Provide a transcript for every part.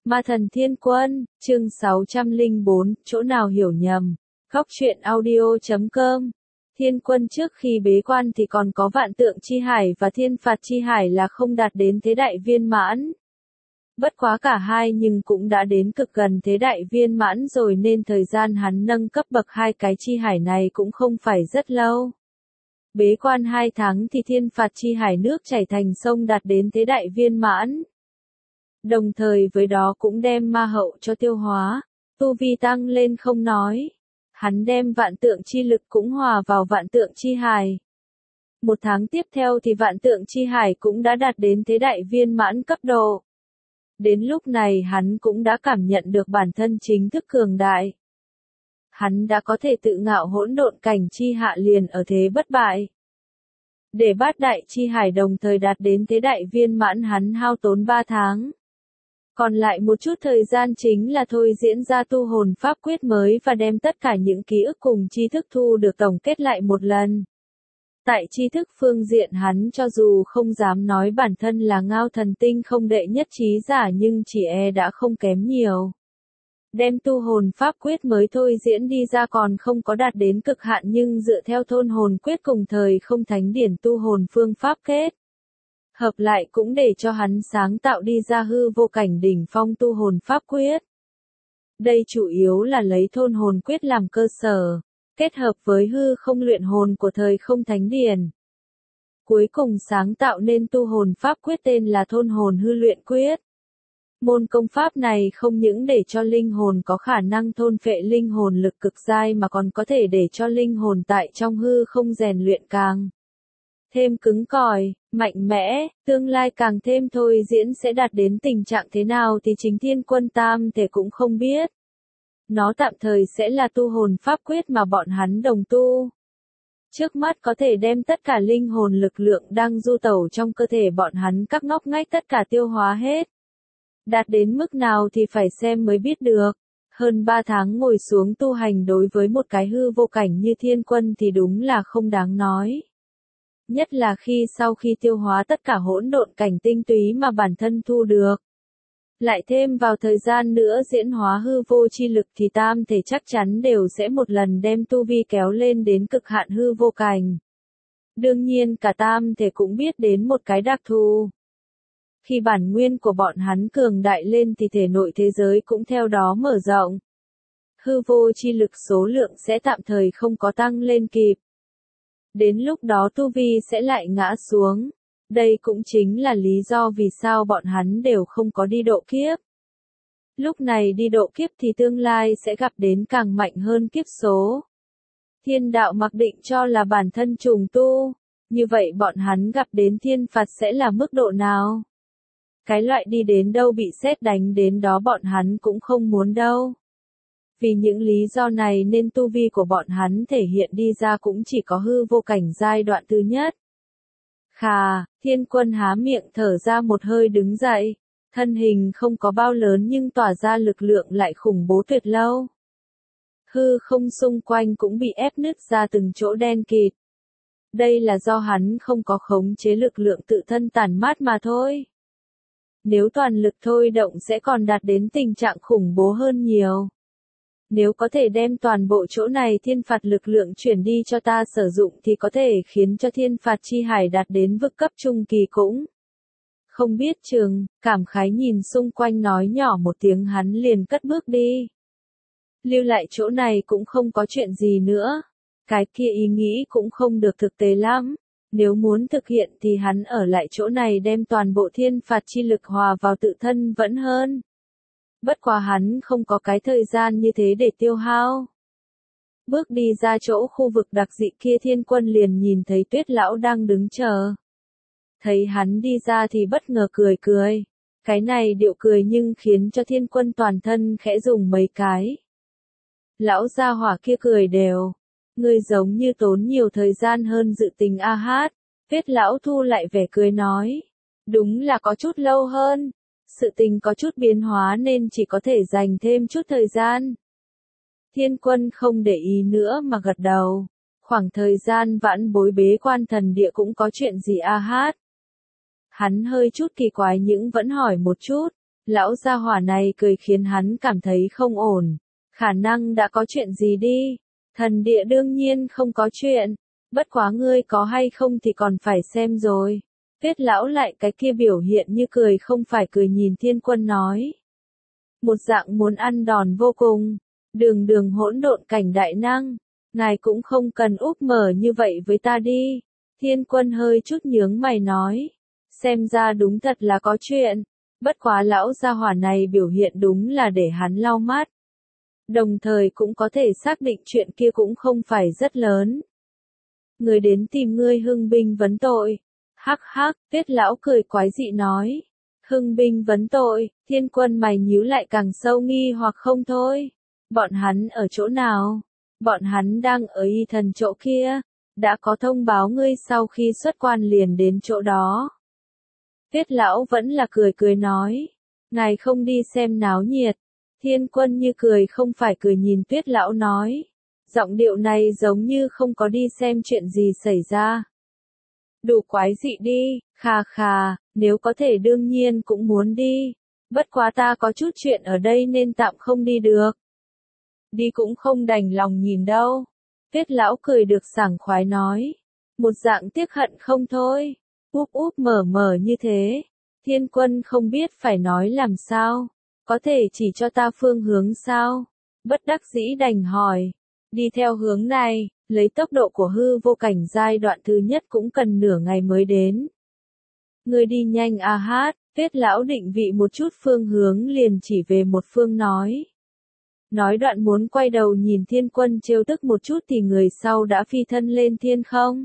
Ma thần Thiên Quân, chương 604, chỗ nào hiểu nhầm. Góc truyện audio.com. Thiên Quân trước khi bế quan thì còn có Vạn Tượng Chi Hải và Thiên Phạt Chi Hải là không đạt đến thế đại viên mãn. Bất quá cả hai nhưng cũng đã đến cực gần thế đại viên mãn rồi nên thời gian hắn nâng cấp bậc hai cái chi hải này cũng không phải rất lâu. Bế quan 2 tháng thì Thiên Phạt Chi Hải nước chảy thành sông đạt đến thế đại viên mãn. Đồng thời với đó cũng đem ma hậu cho tiêu hóa, tu vi tăng lên không nói. Hắn đem vạn tượng chi lực cũng hòa vào vạn tượng chi hải. 1 tháng tiếp theo thì vạn tượng chi hải cũng đã đạt đến thế đại viên mãn cấp độ. Đến lúc này hắn cũng đã cảm nhận được bản thân chính thức cường đại. Hắn đã có thể tự ngạo hỗn độn cảnh chi hạ liền ở thế bất bại. Để bát đại chi hải đồng thời đạt đến thế đại viên mãn hắn hao tốn 3 tháng. Còn lại một chút thời gian chính là thôi diễn ra tu hồn pháp quyết mới và đem tất cả những ký ức cùng tri thức thu được tổng kết lại một lần. Tại tri thức phương diện hắn cho dù không dám nói bản thân là ngao thần tinh không đệ nhất trí giả nhưng chỉ đã không kém nhiều. Đem tu hồn pháp quyết mới thôi diễn đi ra còn không có đạt đến cực hạn nhưng dựa theo thôn hồn quyết cùng thời không thánh điển tu hồn phương pháp kết. Hợp lại cũng để cho hắn sáng tạo đi ra hư vô cảnh đỉnh phong tu hồn pháp quyết. Đây chủ yếu là lấy thôn hồn quyết làm cơ sở, kết hợp với hư không luyện hồn của thời không thánh điển. Cuối cùng sáng tạo nên tu hồn pháp quyết tên là thôn hồn hư luyện quyết. Môn công pháp này không những để cho linh hồn có khả năng thôn phệ linh hồn lực cực giai mà còn có thể để cho linh hồn tại trong hư không rèn luyện càng thêm cứng cỏi, mạnh mẽ, tương lai càng thêm thôi diễn sẽ đạt đến tình trạng thế nào thì chính Thiên Quân Tam Thể cũng không biết. Nó tạm thời sẽ là tu hồn pháp quyết mà bọn hắn đồng tu. Trước mắt có thể đem tất cả linh hồn lực lượng đang du tẩu trong cơ thể bọn hắn các ngóc ngách tất cả tiêu hóa hết. Đạt đến mức nào thì phải xem mới biết được. Hơn 3 tháng ngồi xuống tu hành đối với một cái hư vô cảnh như Thiên Quân thì đúng là không đáng nói. Nhất là sau khi tiêu hóa tất cả hỗn độn cảnh tinh túy mà bản thân thu được. Lại thêm vào thời gian nữa diễn hóa hư vô chi lực thì tam thể chắc chắn đều sẽ một lần đem tu vi kéo lên đến cực hạn hư vô cảnh. Đương nhiên cả tam thể cũng biết đến một cái đặc thù. Khi bản nguyên của bọn hắn cường đại lên thì thể nội thế giới cũng theo đó mở rộng. Hư vô chi lực số lượng sẽ tạm thời không có tăng lên kịp. Đến lúc đó tu vi sẽ lại ngã xuống. Đây cũng chính là lý do vì sao bọn hắn đều không có đi độ kiếp. Lúc này đi độ kiếp thì tương lai sẽ gặp đến càng mạnh hơn kiếp số. Thiên đạo mặc định cho là bản thân trùng tu. Như vậy bọn hắn gặp đến thiên phạt sẽ là mức độ nào? Cái loại đi đến đâu bị sét đánh đến đó bọn hắn cũng không muốn đâu. Vì những lý do này nên tu vi của bọn hắn thể hiện đi ra cũng chỉ có hư vô cảnh giai đoạn thứ nhất. Khà, Thiên Quân há miệng thở ra một hơi đứng dậy. Thân hình không có bao lớn nhưng tỏa ra lực lượng lại khủng bố tuyệt lâu. Hư không xung quanh cũng bị ép nứt ra từng chỗ đen kịt. Đây là do hắn không có khống chế lực lượng tự thân tản mát mà thôi. Nếu toàn lực thôi động sẽ còn đạt đến tình trạng khủng bố hơn nhiều. Nếu có thể đem toàn bộ chỗ này thiên phạt lực lượng chuyển đi cho ta sử dụng thì có thể khiến cho thiên phạt chi hải đạt đến vực cấp trung kỳ cũng. Không biết chừng, cảm khái nhìn xung quanh nói nhỏ một tiếng hắn liền cất bước đi. Lưu lại chỗ này cũng không có chuyện gì nữa. Cái kia ý nghĩ cũng không được thực tế lắm. Nếu muốn thực hiện thì hắn ở lại chỗ này đem toàn bộ thiên phạt chi lực hòa vào tự thân vẫn hơn. Bất quá hắn không có cái thời gian như thế để tiêu hao. Bước đi ra chỗ khu vực đặc dị kia Thiên Quân liền nhìn thấy Tuyết Lão đang đứng chờ. Thấy hắn đi ra thì bất ngờ cười cười. Cái này điệu cười nhưng khiến cho Thiên Quân toàn thân khẽ rùng mấy cái. Lão gia hỏa kia cười đều. Ngươi giống như tốn nhiều thời gian hơn dự tính a hát. Tuyết Lão thu lại vẻ cười nói. Đúng là có chút lâu hơn. Sự tình có chút biến hóa nên chỉ có thể dành thêm chút thời gian. Thiên Quân không để ý nữa mà gật đầu. Khoảng thời gian vãn bối bế quan thần địa cũng có chuyện gì a hát. Hắn hơi chút kỳ quái nhưng vẫn hỏi một chút. Lão gia hỏa này cười khiến hắn cảm thấy không ổn. Khả năng đã có chuyện gì đi. Thần địa đương nhiên không có chuyện. Bất quá ngươi có hay không thì còn phải xem rồi. Tuyết lão lại cái kia biểu hiện như cười không phải cười nhìn Thiên Quân nói. Một dạng muốn ăn đòn vô cùng. Đường đường hỗn độn cảnh đại năng. Ngài cũng không cần úp mở như vậy với ta đi. Thiên Quân hơi chút nhướng mày nói. Xem ra đúng thật là có chuyện. Bất quá lão gia hỏa này biểu hiện đúng là để hắn lau mắt. Đồng thời cũng có thể xác định chuyện kia cũng không phải rất lớn. Người đến tìm ngươi hưng binh vấn tội. Hắc hắc, Tuyết lão cười quái dị nói. Hưng binh vấn tội, Thiên Quân mày nhíu lại càng sâu nghi hoặc không thôi. Bọn hắn ở chỗ nào? Bọn hắn đang ở Y Thần chỗ kia. Đã có thông báo ngươi sau khi xuất quan liền đến chỗ đó. Tuyết lão vẫn là cười cười nói. Ngài không đi xem náo nhiệt. Thiên Quân như cười không phải cười nhìn Tuyết lão nói. Giọng điệu này giống như không có đi xem chuyện gì xảy ra. Đủ quái dị đi, khà khà, nếu có thể đương nhiên cũng muốn đi. Bất quá ta có chút chuyện ở đây nên tạm không đi được. Đi cũng không đành lòng nhìn đâu. Tuyết lão cười được sảng khoái nói. Một dạng tiếc hận không thôi. Úp úp mở mở như thế. Thiên Quân không biết phải nói làm sao. Có thể chỉ cho ta phương hướng sao? Bất đắc dĩ đành hỏi. Đi theo hướng này, lấy tốc độ của hư vô cảnh giai đoạn thứ nhất cũng cần nửa ngày mới đến. Người đi nhanh a hát, Tuyết lão định vị một chút phương hướng liền chỉ về một phương nói. Nói đoạn muốn quay đầu nhìn Thiên Quân trêu tức một chút thì người sau đã phi thân lên thiên không.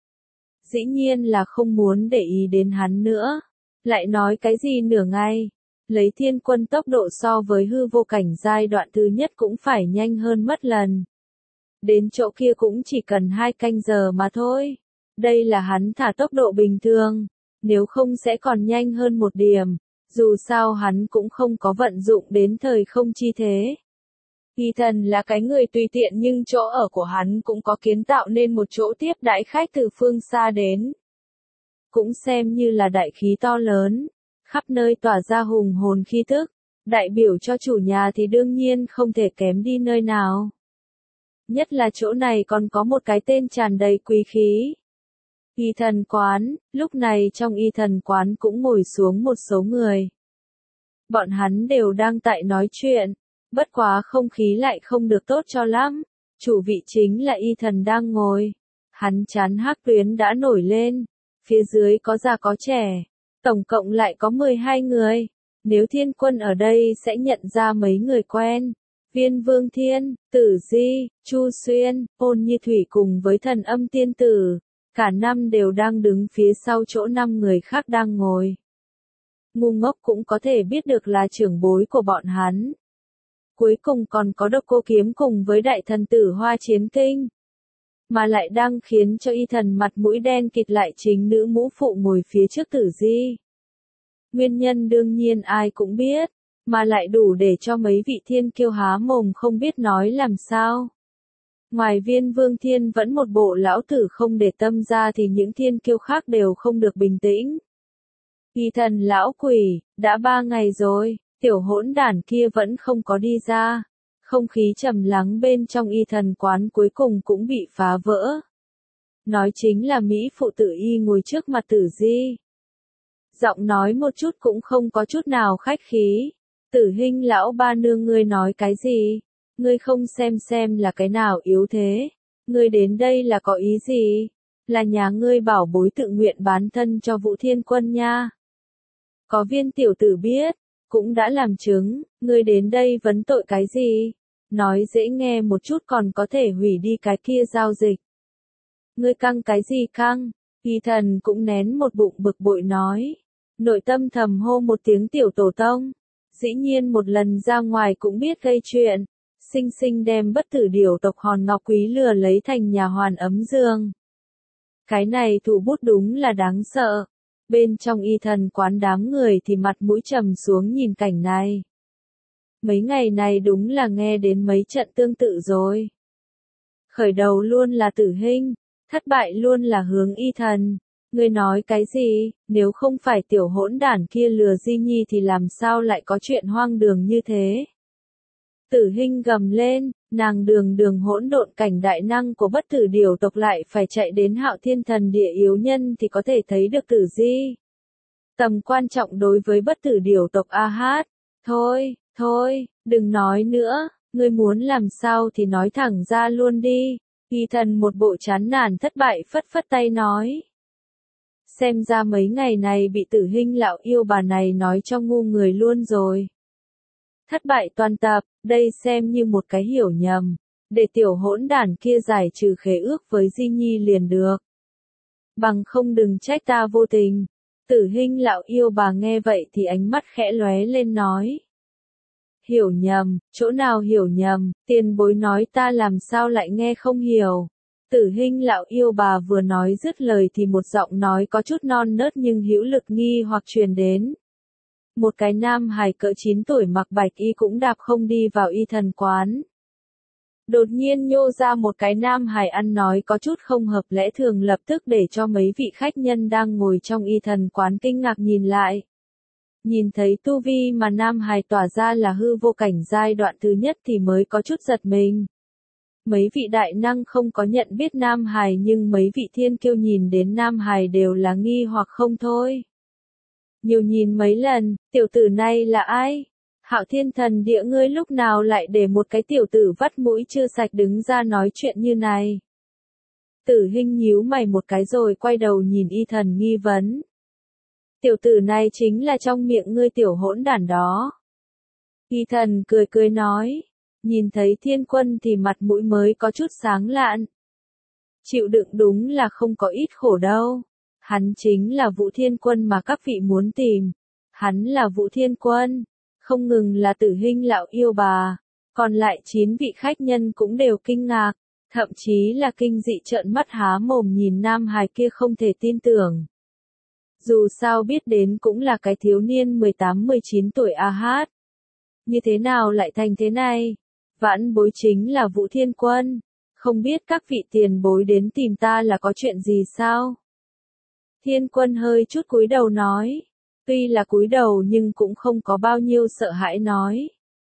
Dĩ nhiên là không muốn để ý đến hắn nữa. Lại nói cái gì nửa ngày. Lấy Thiên Quân tốc độ so với hư vô cảnh giai đoạn thứ nhất cũng phải nhanh hơn mất lần. Đến chỗ kia cũng chỉ cần 2 canh giờ mà thôi. Đây là hắn thả tốc độ bình thường. Nếu không sẽ còn nhanh hơn một điểm. Dù sao hắn cũng không có vận dụng đến thời không chi thế. Y Thần là cái người tùy tiện nhưng chỗ ở của hắn cũng có kiến tạo nên một chỗ tiếp đãi khách từ phương xa đến. Cũng xem như là đại khí to lớn. Khắp nơi tỏa ra hùng hồn khí tức. Đại biểu cho chủ nhà thì đương nhiên không thể kém đi nơi nào. Nhất là chỗ này còn có một cái tên tràn đầy quý khí. Y Thần quán, lúc này trong Y Thần quán cũng ngồi xuống một số người. Bọn hắn đều đang tại nói chuyện, bất quá không khí lại không được tốt cho lắm. Chủ vị chính là Y Thần đang ngồi. Hắn chán hắc tuyến đã nổi lên, phía dưới có già có trẻ, tổng cộng lại có 12 người. Nếu Thiên Quân ở đây sẽ nhận ra mấy người quen. Viên Vương Thiên, Tử Di, Chu Xuyên, Ôn Như Thủy cùng với Thần Âm Tiên Tử, cả năm đều đang đứng phía sau chỗ 5 người khác đang ngồi. Ngu ngốc cũng có thể biết được là trưởng bối của bọn hắn. Cuối cùng còn có Độc Cô Kiếm cùng với Đại Thần Tử Hoa Chiến Kinh. Mà lại đang khiến cho Y Thần mặt mũi đen kịt lại chính nữ mũ phụ ngồi phía trước Tử Di. Nguyên nhân đương nhiên ai cũng biết. Mà lại đủ để cho mấy vị thiên kiêu há mồm không biết nói làm sao. Ngoài Viên Vương Thiên vẫn một bộ lão tử không để tâm ra thì những thiên kiêu khác đều không được bình tĩnh. Y Thần lão quỷ, đã 3 ngày rồi, tiểu hỗn đản kia vẫn không có đi ra. Không khí trầm lắng bên trong Y Thần quán cuối cùng cũng bị phá vỡ. Nói chính là Mỹ phụ Tử Y ngồi trước mặt Tử Di. Giọng nói một chút cũng không có chút nào khách khí. Tử Hinh lão ba nương ngươi nói cái gì? Ngươi không xem là cái nào yếu thế? Ngươi đến đây là có ý gì? Là nhà ngươi bảo bối tự nguyện bán thân cho Vũ Thiên Quân nha. Có Viên tiểu tử biết, cũng đã làm chứng, ngươi đến đây vấn tội cái gì? Nói dễ nghe một chút còn có thể hủy đi cái kia giao dịch. Ngươi căng cái gì căng? Y Thần cũng nén một bụng bực bội nói. Nội tâm thầm hô một tiếng tiểu tổ tông. Dĩ nhiên một lần ra ngoài cũng biết gây chuyện. Sinh sinh đem bất tử điểu tộc Hòn Ngọc Quý lừa lấy thành nhà hoàn ấm giường. Cái này thủ bút đúng là đáng sợ. Bên trong Y Thần quán đám người thì mặt mũi trầm xuống nhìn cảnh này. Mấy ngày này đúng là nghe đến mấy trận tương tự rồi. Khởi đầu luôn là Tử Hinh, thất bại luôn là hướng Y Thần. Ngươi nói cái gì, nếu không phải tiểu hỗn đản kia lừa Di Nhi thì làm sao lại có chuyện hoang đường như thế? Tử Hinh gầm lên, nàng đường đường hỗn độn cảnh đại năng của bất tử điều tộc lại phải chạy đến Hạo Thiên Thần Địa yếu nhân thì có thể thấy được Tử Di tầm quan trọng đối với bất tử điều tộc A Hát. Thôi, thôi, đừng nói nữa, ngươi muốn làm sao thì nói thẳng ra luôn đi. Y Thần một bộ chán nản thất bại phất phất tay nói. Xem ra mấy ngày này bị Tử Hinh lão yêu bà này nói cho ngu người luôn rồi. Thất bại toàn tập, đây xem như một cái hiểu nhầm, để tiểu hỗn đản kia giải trừ khế ước với Di Nhi liền được. Bằng không đừng trách ta vô tình. Tử Hinh lão yêu bà nghe vậy thì ánh mắt khẽ lóe lên nói. Hiểu nhầm, chỗ nào hiểu nhầm, tiền bối nói ta làm sao lại nghe không hiểu. Tử Hinh lão yêu bà vừa nói dứt lời thì một giọng nói có chút non nớt nhưng hữu lực nghi hoặc truyền đến. Một cái nam hài cỡ 9 tuổi mặc bạch y cũng đạp không đi vào y thần quán. Đột nhiên nhô ra một cái nam hài ăn nói có chút không hợp lẽ thường lập tức để cho mấy vị khách nhân đang ngồi trong y thần quán kinh ngạc nhìn lại. Nhìn thấy tu vi mà nam hài tỏa ra là hư vô cảnh giai đoạn thứ nhất thì mới có chút giật mình. Mấy vị đại năng không có nhận biết nam hài nhưng mấy vị thiên kiêu nhìn đến nam hài đều là nghi hoặc không thôi. Nhiều nhìn mấy lần, tiểu tử này là ai? Hạo Thiên Thần Địa ngươi lúc nào lại để một cái tiểu tử vắt mũi chưa sạch đứng ra nói chuyện như này? Tử Hinh nhíu mày một cái rồi quay đầu nhìn y thần nghi vấn. Tiểu tử này chính là trong miệng ngươi tiểu hỗn đản đó. Y thần cười cười nói, nhìn thấy Thiên Quân thì mặt mũi mới có chút sáng lạn. Chịu đựng đúng là không có ít khổ đâu. Hắn chính là Vũ Thiên Quân mà các vị muốn tìm. Hắn là Vũ Thiên Quân. Không ngừng là Tử Hinh lão yêu bà, còn lại 9 vị khách nhân cũng đều kinh ngạc, thậm chí là kinh dị trợn mắt há mồm nhìn nam hài kia không thể tin tưởng. Dù sao biết đến cũng là cái thiếu niên 18-19 tuổi A Hát. Như thế nào lại thành thế này? Vãn bối chính là Vũ Thiên Quân, không biết các vị tiền bối đến tìm ta là có chuyện gì sao? Thiên Quân hơi chút cúi đầu nói. Tuy là cúi đầu nhưng cũng không có bao nhiêu sợ hãi nói.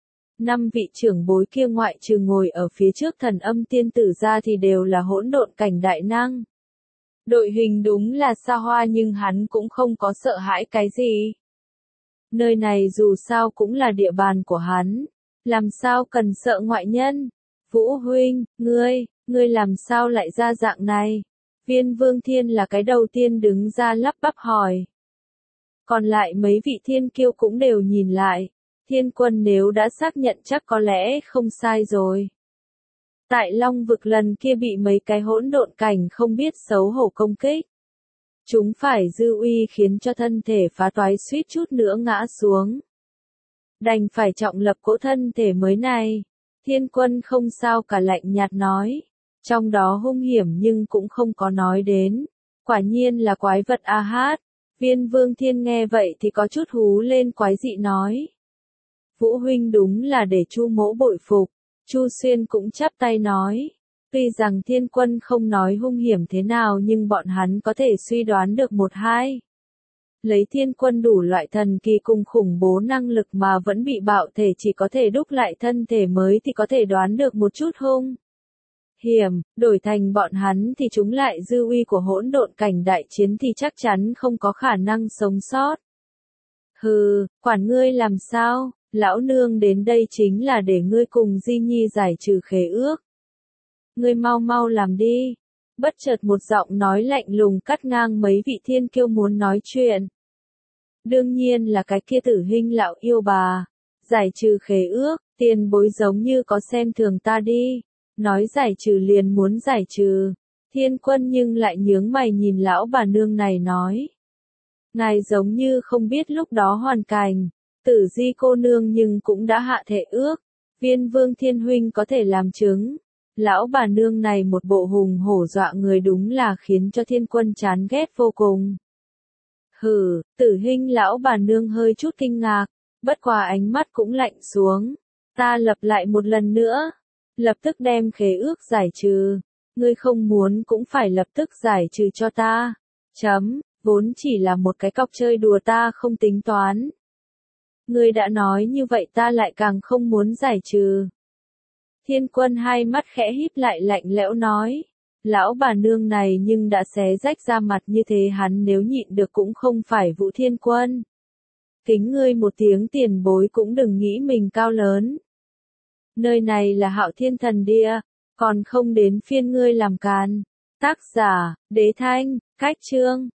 5 vị trưởng bối kia ngoại trừ ngồi ở phía trước thần âm tiên tử ra thì đều là hỗn độn cảnh đại năng. Đội hình đúng là xa hoa nhưng hắn cũng không có sợ hãi cái gì. Nơi này dù sao cũng là địa bàn của hắn. Làm sao cần sợ ngoại nhân? Vũ huynh, ngươi làm sao lại ra dạng này? Viên Vương Thiên là cái đầu tiên đứng ra lắp bắp hỏi. Còn lại mấy vị thiên kiêu cũng đều nhìn lại. Thiên Quân nếu đã xác nhận chắc có lẽ không sai rồi. Tại Long vực lần kia bị mấy cái hỗn độn cảnh không biết xấu hổ công kích. Chúng phải dư uy khiến cho thân thể phá toái suýt chút nữa ngã xuống. Đành phải trọng lập cỗ thân thể mới này. Thiên Quân không sao cả lạnh nhạt nói. Trong đó hung hiểm nhưng cũng không có nói đến. Quả nhiên là quái vật A Hát. Viên Vương Thiên nghe vậy thì có chút hú lên quái dị nói. Vũ huynh đúng là để Chu mỗ bội phục. Chu Xuyên cũng chắp tay nói. Tuy rằng Thiên Quân không nói hung hiểm thế nào nhưng bọn hắn có thể suy đoán được một hai. Lấy Thiên Quân đủ loại thần kỳ cùng khủng bố năng lực mà vẫn bị bạo thể chỉ có thể đúc lại thân thể mới thì có thể đoán được một chút hung hiểm, đổi thành bọn hắn thì chúng lại dư uy của hỗn độn cảnh đại chiến thì chắc chắn không có khả năng sống sót. Hừ, quản ngươi làm sao, lão nương đến đây chính là để ngươi cùng Di Nhi giải trừ khế ước. Ngươi mau mau làm đi. Bất chợt một giọng nói lạnh lùng cắt ngang mấy vị thiên kiêu muốn nói chuyện. Đương nhiên là cái kia Tử Hinh lão yêu bà. Giải trừ khế ước, tiền bối giống như có xem thường ta đi. Nói giải trừ liền muốn giải trừ. Thiên Quân nhưng lại nhướng mày nhìn lão bà nương này nói. Ngài giống như không biết lúc đó hoàn cảnh. Tử Di cô nương nhưng cũng đã hạ thệ ước. Viên Vương Thiên huynh có thể làm chứng. Lão bà nương này một bộ hùng hổ dọa người đúng là khiến cho Thiên Quân chán ghét vô cùng. Hừ, Tử Hinh lão bà nương hơi chút kinh ngạc. Bất quá ánh mắt cũng lạnh xuống. Ta lập lại một lần nữa. Lập tức đem khế ước giải trừ. Ngươi không muốn cũng phải lập tức giải trừ cho ta. Vốn chỉ là một cái cọc chơi đùa ta không tính toán. Ngươi đã nói như vậy ta lại càng không muốn giải trừ. Thiên Quân hai mắt khẽ híp lại lạnh lẽo nói. Lão bà nương này nhưng đã xé rách ra mặt như thế hắn nếu nhịn được cũng không phải Vũ Thiên Quân. Kính ngươi một tiếng tiền bối cũng đừng nghĩ mình cao lớn. Nơi này là Hạo Thiên Thần Địa, còn không đến phiên ngươi làm càn. Tác giả, Đế Thanh, Cách Chương.